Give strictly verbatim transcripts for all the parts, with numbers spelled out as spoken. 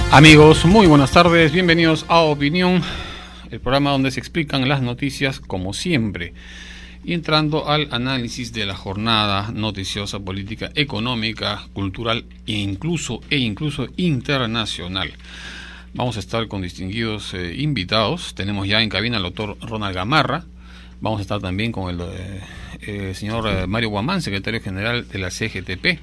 Amigos, muy buenas tardes, bienvenidos a Opinión, el programa donde se explican las noticias como siempre, y entrando al análisis de la jornada noticiosa, política, económica, cultural e incluso, e incluso internacional. Vamos a estar con distinguidos eh, invitados. Tenemos ya en cabina al doctor Ronald Gamarra. Vamos a estar también con el eh, eh, señor eh, Mario Guamán, secretario general de la C G T P,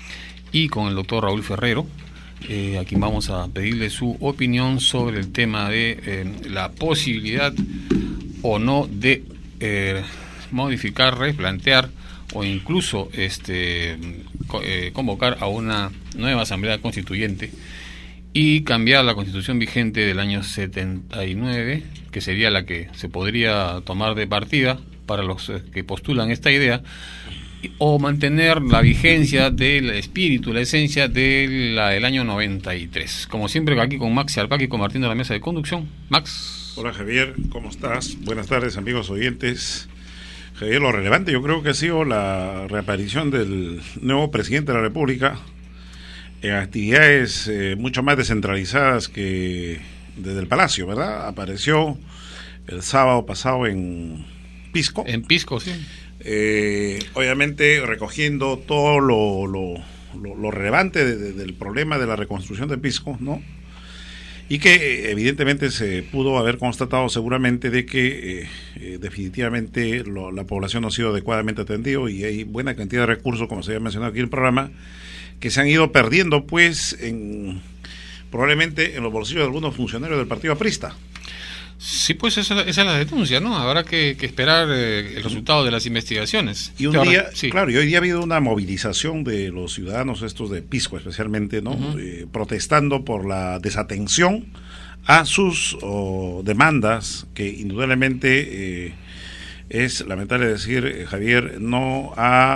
y con el doctor Raúl Ferrero. Eh, aquí vamos a pedirle su opinión sobre el tema de eh, la posibilidad o no de eh, modificar, replantear o incluso este eh, convocar a una nueva asamblea constituyente y cambiar la constitución vigente del año setenta y nueve, que sería la que se podría tomar de partida para los que postulan esta idea, o mantener la vigencia del espíritu, la esencia de la del año noventa y tres. Como siempre, aquí con Max Arpaqui compartiendo la mesa de conducción. Max. Hola Javier, ¿cómo estás? Buenas tardes, amigos oyentes. Javier, lo relevante yo creo que ha sido la reaparición del nuevo presidente de la República en actividades eh, mucho más descentralizadas que desde el Palacio, ¿verdad? Apareció el sábado pasado en Pisco. En Pisco, sí. Eh, obviamente recogiendo todo lo, lo, lo, lo relevante de, de, del problema de la reconstrucción de Pisco, ¿no? Y que evidentemente se pudo haber constatado seguramente de que eh, eh, definitivamente lo, la población no ha sido adecuadamente atendida y hay buena cantidad de recursos, como se había mencionado aquí en el programa, que se han ido perdiendo pues en probablemente en los bolsillos de algunos funcionarios del partido aprista. Sí, pues esa, esa es la denuncia, ¿no? Habrá que, que esperar eh, el resultado de las investigaciones. Y un ahora, día, sí. Claro, y hoy día ha habido una movilización de los ciudadanos estos de Pisco especialmente, ¿no? Uh-huh. Eh, protestando por la desatención a sus oh, demandas, que indudablemente eh, es lamentable decir, eh, Javier, no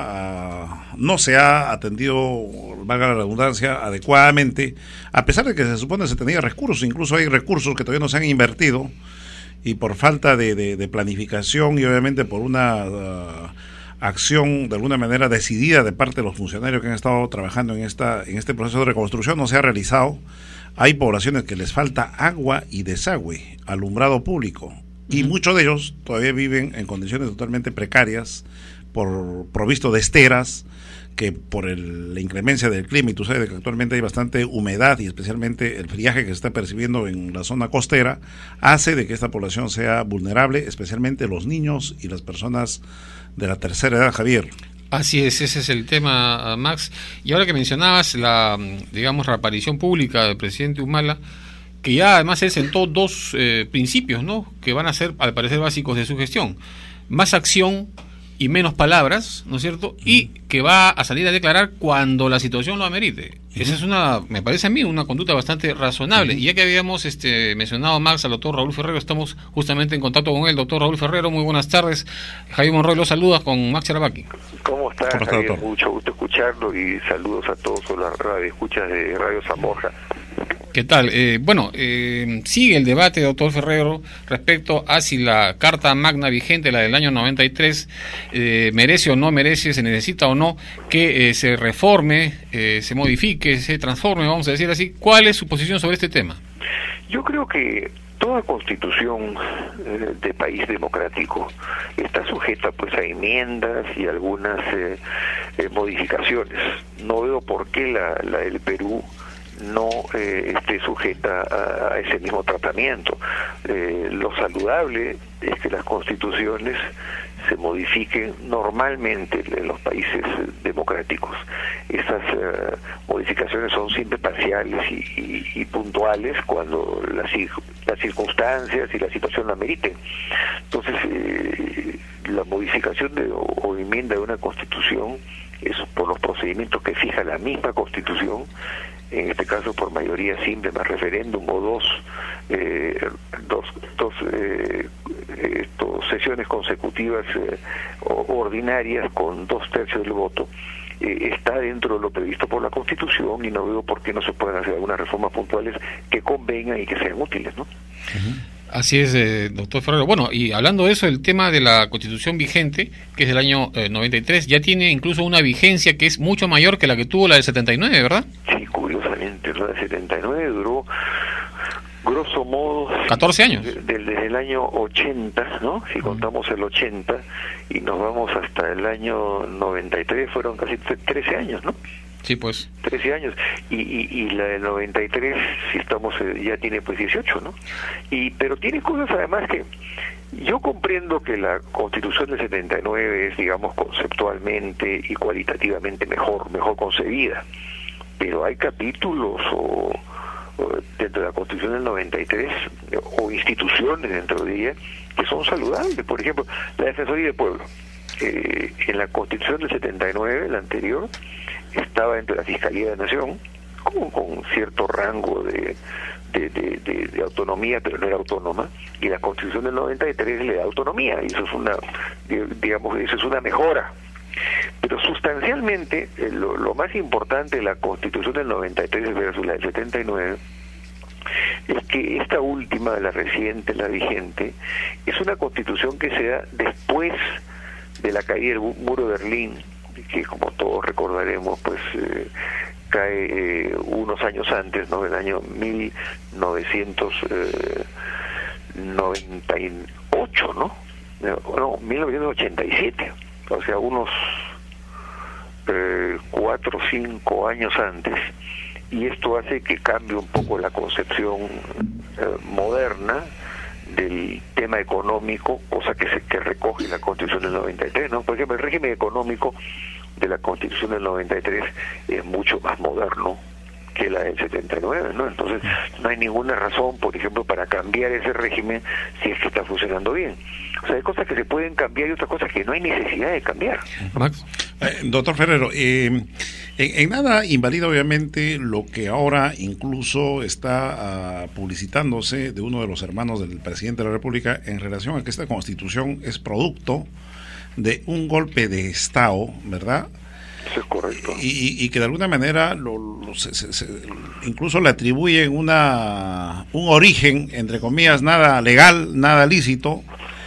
ha, uh, no se ha atendido, valga la redundancia, adecuadamente, a pesar de que se supone que se tenía recursos, incluso hay recursos que todavía no se han invertido, y por falta de, de, de planificación y obviamente por una uh, acción de alguna manera decidida de parte de los funcionarios que han estado trabajando en esta en este proceso de reconstrucción no se ha realizado. Hay poblaciones que les falta agua y desagüe, alumbrado público, y uh-huh. muchos de ellos todavía viven en condiciones totalmente precarias por provisto de esteras, que por el, la inclemencia del clima, y tú sabes que actualmente hay bastante humedad y especialmente el friaje que se está percibiendo en la zona costera, hace de que esta población sea vulnerable, especialmente los niños y las personas de la tercera edad, Javier. Así es, ese es el tema, Max. Y ahora que mencionabas la, digamos, reaparición pública del presidente Humala, que ya además él sentó dos eh, principios, ¿no?, que van a ser, al parecer, básicos de su gestión: más acción y menos palabras, ¿no es cierto? Y que va a salir a declarar cuando la situación lo amerite. Uh-huh. Esa es una, me parece a mí, una conducta bastante razonable. Uh-huh. Y ya que habíamos este, mencionado, Max, al doctor Raúl Ferrero, estamos justamente en contacto con él. Doctor Raúl Ferrero, muy buenas tardes. Javier Monroy los saluda con Max Charabaki. ¿Cómo está, ¿Cómo está Javier? Doctor? Mucho gusto escucharlo y saludos a todos los radioescuchas de Radio Zamorra. ¿Qué tal? Eh, bueno, eh, sigue el debate, doctor Ferrero, respecto a si la Carta Magna vigente, la del año noventa y tres, eh, merece o no merece, se necesita o no que eh, se reforme, eh, se modifique, se transforme, vamos a decir así. ¿Cuál es su posición sobre este tema? Yo creo que toda constitución eh, de país democrático está sujeta pues a enmiendas y algunas eh, eh, modificaciones. No veo por qué la, la del Perú no eh, esté sujeta a, a ese mismo tratamiento. Eh, lo saludable es que las constituciones se modifiquen normalmente en los países democráticos. Esas uh, modificaciones son siempre parciales y, y, y puntuales cuando las, las circunstancias y la situación la ameriten. Entonces, eh, la modificación de, o, o enmienda de una constitución es por los procedimientos que fija la misma constitución, en este caso por mayoría simple más referéndum o dos eh, dos, dos eh, estos, sesiones consecutivas eh, ordinarias con dos tercios del voto. Eh, está dentro de lo previsto por la Constitución y no veo por qué no se pueden hacer algunas reformas puntuales que convengan y que sean útiles, ¿no? Uh-huh. Así es, eh, doctor Ferrero. Bueno, y hablando de eso, el tema de la Constitución vigente, que es del año eh, noventa y tres, ya tiene incluso una vigencia que es mucho mayor que la que tuvo la del setenta y nueve, ¿verdad? Sí, curiosamente, ¿no? El setenta y nueve duró, grosso modo, catorce años. Desde, desde el año ochenta, ¿no? Si contamos el ochenta y nos vamos hasta el año noventa y tres, fueron casi trece años, ¿no? Sí, pues. trece años. Y, y, y la del noventa y tres, si estamos, ya tiene pues dieciocho, ¿no? Y, pero tiene cosas además que... Yo comprendo que la Constitución del setenta y nueve es, digamos, conceptualmente y cualitativamente mejor, mejor concebida, pero hay capítulos o, o dentro de la Constitución del noventa y tres o instituciones dentro de ella que son saludables. Por ejemplo, la Defensoría del Pueblo. Eh, en la Constitución del setenta y nueve, la anterior, estaba dentro de la Fiscalía de la Nación, con, con cierto rango de... De, de, de, de autonomía, pero no era autónoma, y la Constitución del noventa y tres le da autonomía, y eso es una, digamos, eso es una mejora. Pero sustancialmente, eh, lo, lo más importante de la Constitución del noventa y tres versus la del setenta y nueve es que esta última, la reciente, la vigente, es una Constitución que se da después de la caída del muro de Berlín, que como todos recordaremos, pues... Eh, cae eh, unos años antes, ¿no? En el año mil novecientos noventa y ocho, ¿no? No, mil novecientos ochenta y siete, o sea, unos eh, cuatro o cinco años antes, y esto hace que cambie un poco la concepción eh, moderna del tema económico, cosa que se que recoge la Constitución del noventa y tres, ¿no? Por ejemplo, el régimen económico de la Constitución del noventa y tres es mucho más moderno que la del setenta y nueve, ¿no? Entonces, no hay ninguna razón, por ejemplo, para cambiar ese régimen si es que está funcionando bien. O sea, hay cosas que se pueden cambiar y otras cosas que no hay necesidad de cambiar. Max. Eh, doctor Ferrero, eh, en, en nada invalida obviamente lo que ahora incluso está uh, publicitándose de uno de los hermanos del presidente de la República en relación a que esta Constitución es producto de un golpe de Estado, ¿verdad? Eso es correcto. Y, y que de alguna manera lo, lo, se, se, se, incluso le atribuyen una un origen, entre comillas, nada legal, nada lícito,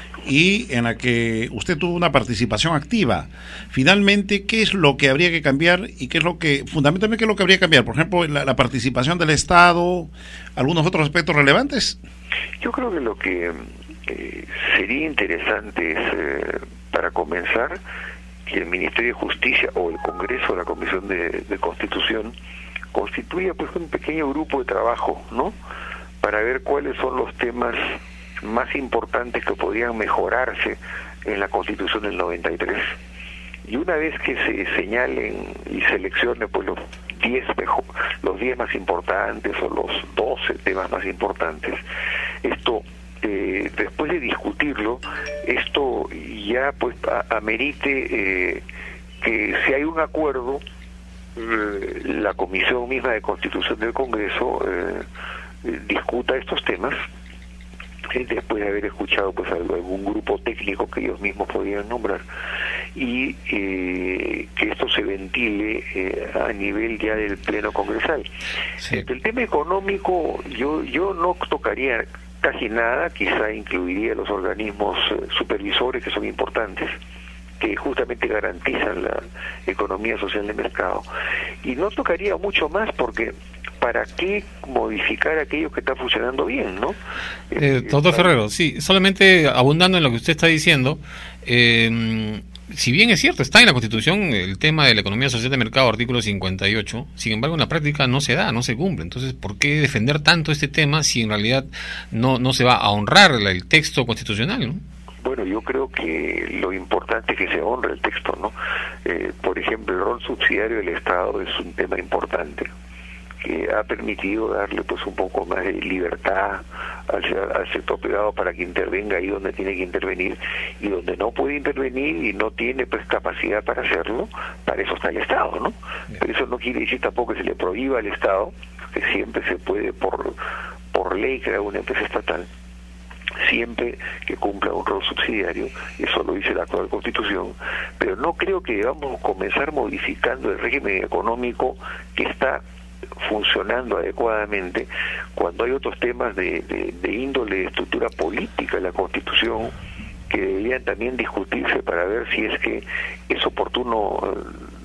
y en la que usted tuvo una participación activa. Finalmente, ¿qué es lo que habría que cambiar y qué es lo que, fundamentalmente, qué es lo que habría que cambiar? Por ejemplo, la, la participación del Estado, algunos otros aspectos relevantes. Yo creo que lo que eh, sería interesante es, eh, para comenzar, que el Ministerio de Justicia o el Congreso, la Comisión de, de Constitución, constituya pues un pequeño grupo de trabajo, ¿no? Para ver cuáles son los temas más importantes que podrían mejorarse en la Constitución del noventa y tres. Y una vez que se señalen y seleccionen pues los diez mejor, los diez más importantes o los doce temas más importantes, esto Eh, después de discutirlo, esto ya pues a, amerite eh, que si hay un acuerdo, eh, la Comisión misma de Constitución del Congreso eh, eh, discuta estos temas, eh, después de haber escuchado pues algún grupo técnico que ellos mismos podrían nombrar, y eh, que esto se ventile eh, a nivel ya del Pleno Congresal. Sí. El tema económico, yo yo no tocaría casi nada, quizá incluiría los organismos eh, supervisores, que son importantes, que justamente garantizan la economía social de mercado, y no tocaría mucho más, porque ¿para qué modificar aquello que está funcionando bien, no? Eh, doctor Ferrero, sí, solamente abundando en lo que usted está diciendo, eh, si bien es cierto, está en la Constitución el tema de la economía social de mercado, artículo cincuenta y ocho, sin embargo en la práctica no se da, no se cumple. Entonces, ¿por qué defender tanto este tema si en realidad no no se va a honrar el texto constitucional, ¿no? Bueno, yo creo que lo importante es que se honre el texto, ¿no? Eh, por ejemplo, el rol subsidiario del Estado es un tema importante, que ha permitido darle pues un poco más de libertad al, al sector privado para que intervenga ahí donde tiene que intervenir, y donde no puede intervenir y no tiene pues capacidad para hacerlo, para eso está el Estado, ¿no? Pero eso no quiere decir tampoco que se le prohíba al Estado, que siempre se puede por por ley crear una empresa estatal, siempre que cumpla un rol subsidiario, eso lo dice la actual Constitución, pero no creo que debamos comenzar modificando el régimen económico que está funcionando adecuadamente, cuando hay otros temas de, de, de índole de estructura política en la Constitución que deberían también discutirse para ver si es que es oportuno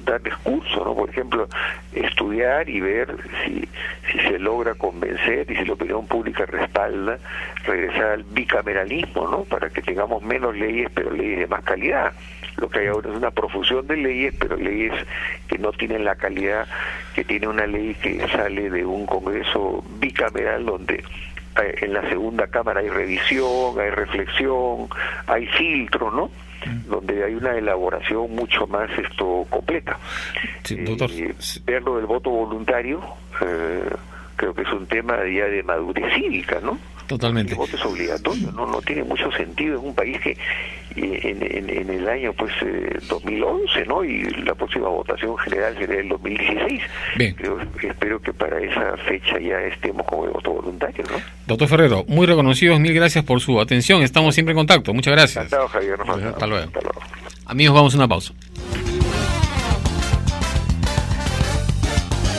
darles curso, ¿no? Por ejemplo, estudiar y ver si, si se logra convencer y si la opinión pública respalda regresar al bicameralismo, ¿no? Para que tengamos menos leyes, pero leyes de más calidad. Lo que hay ahora es una profusión de leyes, pero leyes que no tienen la calidad que tiene una ley que sale de un Congreso bicameral donde en la segunda cámara hay revisión, hay reflexión, hay filtro, ¿no? Donde hay una elaboración mucho más esto completa. Sí, doctor. Eh, ver lo del voto voluntario, eh, creo que es un tema ya de madurez cívica, ¿no? Totalmente. El voto es obligatorio, no no tiene mucho sentido en un país que en, en, en el año pues eh, dos mil once, ¿no? Y la próxima votación general será el dos mil dieciséis. Bien. Creo, espero que para esa fecha ya estemos con el voto voluntario, ¿no? Doctor Ferrero, muy reconocidos, mil gracias por su atención. Estamos siempre en contacto. Muchas gracias. Encantado, Javier. Hasta luego. Hasta luego. Amigos, vamos a una pausa.